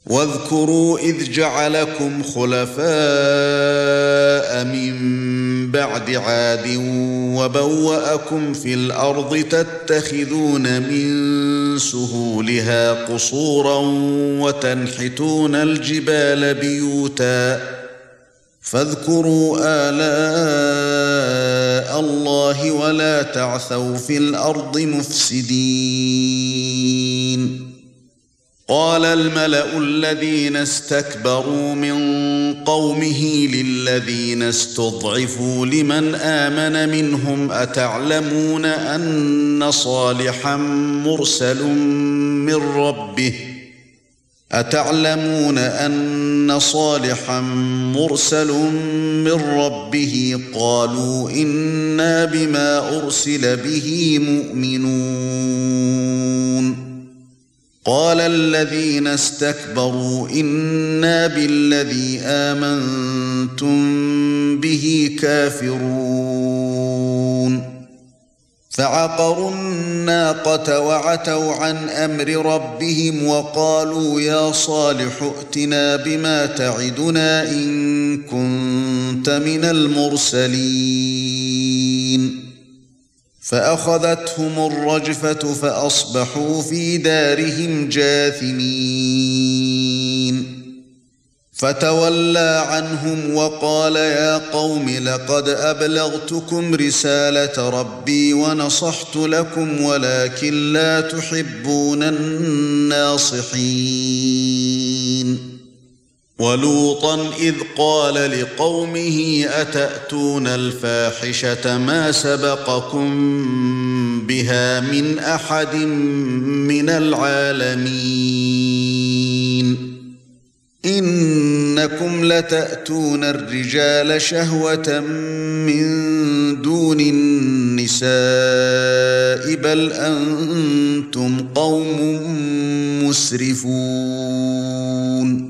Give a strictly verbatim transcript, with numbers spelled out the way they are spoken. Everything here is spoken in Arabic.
واذكروا إذ جعلكم خلفاء من بعد عاد وبوأكم في الأرض تتخذون من سهولها قصورا وتنحتون الجبال بيوتا فاذكروا آلاء الله ولا تعثوا في الأرض مفسدين. قال الملأ الذين استكبروا من قومه للذين استضعفوا لمن آمن منهم أتعلمون أن صالحا مرسل من ربه أتعلمون أن صالحا مرسل من ربه قالوا إنا بما أرسل به مؤمنون. قال الذين استكبروا إنا بالذي آمنتم به كافرون. فعقروا الناقة وعتوا عن أمر ربهم وقالوا يا صالح ائتنا بما تعدنا إن كنت من المرسلين. فأخذتهم الرجفة فأصبحوا في دارهم جاثمين. فتولى عنهم وقال يا قوم لقد أبلغتكم رسالة ربي ونصحت لكم ولكن لا تحبون الناصحين. ولوطا إذ قال لقومه أتأتون الفاحشة ما سبقكم بها من أحد من العالمين إنكم لتأتون الرجال شهوة من دون النساء بل أنتم قوم مسرفون.